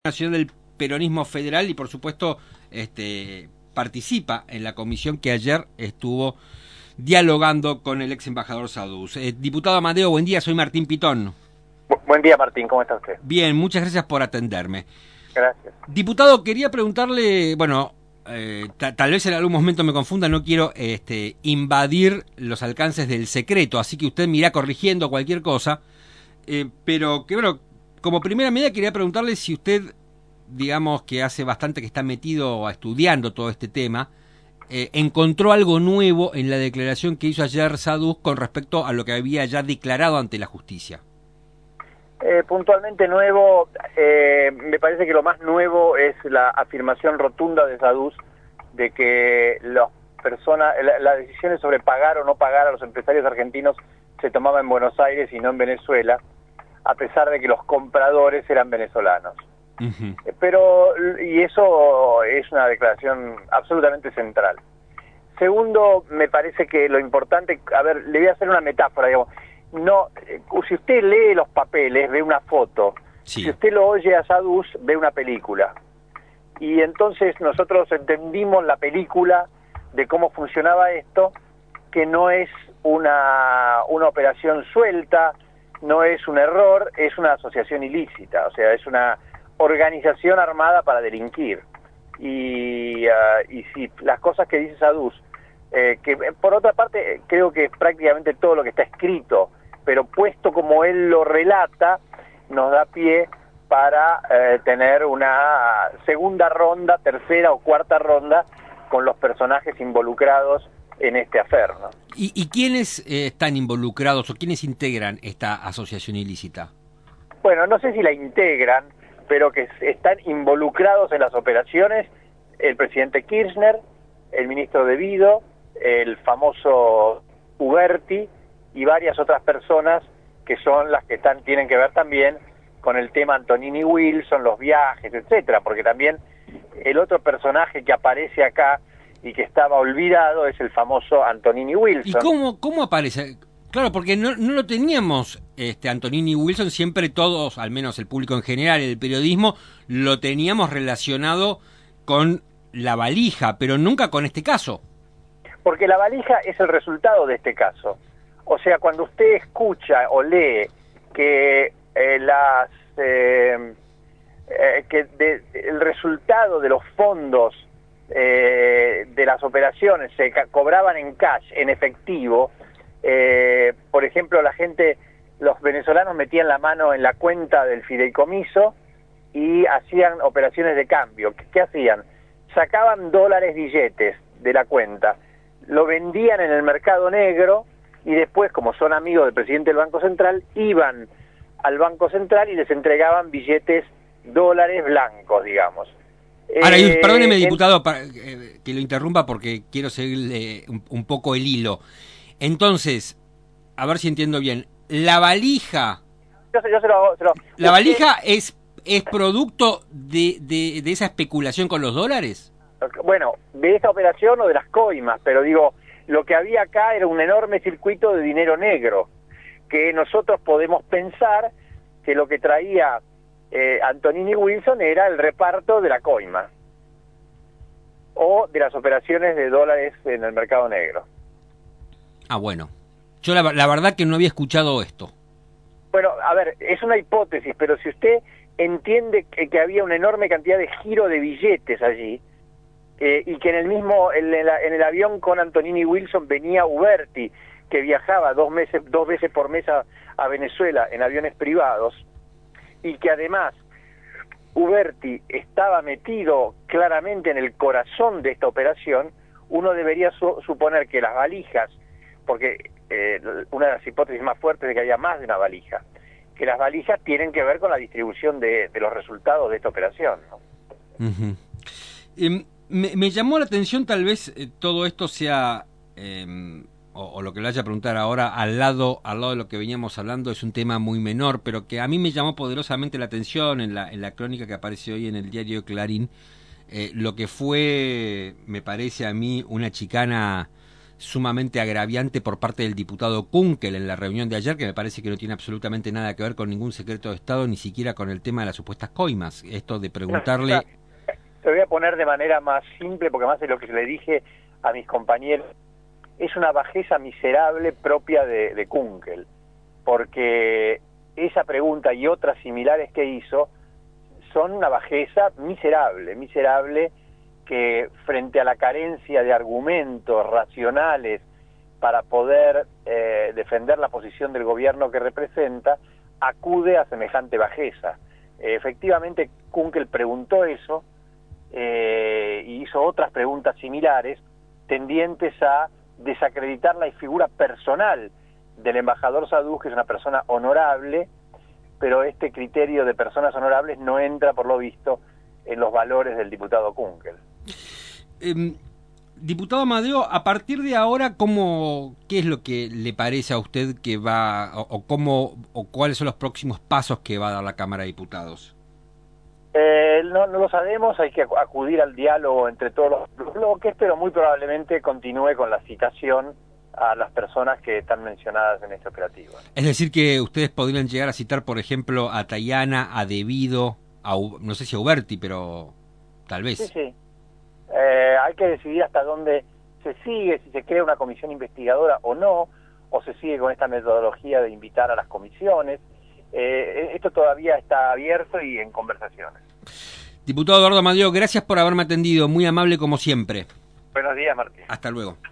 Nacional del Peronismo Federal y por supuesto participa en la comisión que ayer estuvo dialogando con el ex embajador Saduz. Diputado Amadeo, buen día, soy Martín Pitón. Buen día, Martín, ¿cómo está usted? Bien, muchas gracias por atenderme. Gracias. Diputado, quería preguntarle, bueno, tal vez en algún momento me confunda, no quiero invadir los alcances del secreto, así que usted me irá corrigiendo cualquier cosa, pero que bueno, como primera medida quería preguntarle si usted, digamos que hace bastante que está metido estudiando todo este tema, encontró algo nuevo en la declaración que hizo ayer Saduz con respecto a lo que había ya declarado ante la justicia. Puntualmente nuevo, me parece que lo más nuevo es la afirmación rotunda de Saduz de que las decisiones sobre pagar o no pagar a los empresarios argentinos se tomaban en Buenos Aires y no en Venezuela, a pesar de que los compradores eran venezolanos. Uh-huh. Y eso es una declaración absolutamente central. Segundo, me parece que lo importante, a ver, le voy a hacer una metáfora, digamos, no, si usted lee los papeles, ve una foto, sí. Si usted lo oye a Saduz, ve una película. Y entonces nosotros entendimos la película de cómo funcionaba esto, que no es una operación suelta, no es un error, es una asociación ilícita, o sea, es una organización armada para delinquir. Y si las cosas que dice Saduz, que por otra parte creo que es prácticamente todo lo que está escrito, pero puesto como él lo relata, nos da pie para tener una segunda ronda, tercera o cuarta ronda con los personajes involucrados en este afer, ¿no? ¿Y quiénes están involucrados o quiénes integran esta asociación ilícita? Bueno, no sé si la integran, pero que están involucrados en las operaciones el presidente Kirchner, el ministro De Vido, el famoso Uberti y varias otras personas que son las que tienen que ver también con el tema Antonini Wilson, los viajes, etcétera, porque también el otro personaje que aparece acá y que estaba olvidado es el famoso Antonini Wilson. ¿Y cómo aparece? Claro, porque no lo teníamos, Antonini Wilson, siempre todos, al menos el público en general, el periodismo, lo teníamos relacionado con la valija, pero nunca con este caso. Porque la valija es el resultado de este caso. O sea, cuando usted escucha o lee que el resultado de los fondos de las operaciones se cobraban en cash, en efectivo, por ejemplo, los venezolanos metían la mano en la cuenta del fideicomiso y hacían operaciones de cambio. ¿Qué hacían? Sacaban dólares, billetes de la cuenta, lo vendían en el mercado negro y después, como son amigos del presidente del Banco Central, iban al Banco Central y les entregaban billetes, dólares blancos, digamos. Ahora, perdóneme, diputado, que lo interrumpa porque quiero seguirle un poco el hilo. Entonces, a ver si entiendo bien, la valija... ¿La valija es producto de esa especulación con los dólares? Bueno, de esta operación o de las coimas, pero digo, lo que había acá era un enorme circuito de dinero negro, que nosotros podemos pensar que lo que traía Antonini Wilson era el reparto de la coima o de las operaciones de dólares en el mercado negro. Ah, bueno. Yo la verdad que no había escuchado esto. Bueno, a ver, es una hipótesis, pero si usted entiende que había una enorme cantidad de giro de billetes allí, y que en el avión con Antonini Wilson venía Uberti, que viajaba dos veces por mes a Venezuela en aviones privados, y que además Uberti estaba metido claramente en el corazón de esta operación, uno debería suponer que las valijas, porque una de las hipótesis más fuertes es que había más de una valija, que las valijas tienen que ver con la distribución de los resultados de esta operación, ¿no? Uh-huh. Me llamó la atención, tal vez todo esto sea, o lo que le vaya a preguntar ahora, al lado de lo que veníamos hablando, es un tema muy menor, pero que a mí me llamó poderosamente la atención en la crónica que aparece hoy en el diario Clarín, lo que fue, me parece a mí, una chicana sumamente agraviante por parte del diputado Kunkel en la reunión de ayer, que me parece que no tiene absolutamente nada que ver con ningún secreto de Estado, ni siquiera con el tema de las supuestas coimas. Esto de preguntarle... Te voy a poner de manera más simple, porque además de lo que le dije a mis compañeros, es una bajeza miserable propia de Kunkel, porque esa pregunta y otras similares que hizo son una bajeza miserable, que frente a la carencia de argumentos racionales para poder defender la posición del gobierno que representa, acude a semejante bajeza. Efectivamente, Kunkel preguntó eso, y hizo otras preguntas similares tendientes a desacreditar la figura personal del embajador Saduz, que es una persona honorable, pero este criterio de personas honorables no entra, por lo visto, en los valores del diputado Kunkel. Diputado Amadeo, a partir de ahora, ¿qué es lo que le parece a usted que va, o cuáles son los próximos pasos que va a dar la Cámara de Diputados? No lo sabemos, hay que acudir al diálogo entre todos los bloques, pero muy probablemente continúe con la citación a las personas que están mencionadas en este operativo. Es decir, que ustedes podrían llegar a citar, por ejemplo, a Tayana, a Devido, no sé si a Uberti, pero tal vez. Sí. Hay que decidir hasta dónde se sigue, si se crea una comisión investigadora o no, o se sigue con esta metodología de invitar a las comisiones. Esto todavía está abierto y en conversaciones. Diputado Eduardo Amadeo, gracias por haberme atendido, muy amable como siempre. Buenos días, Martín. Hasta luego.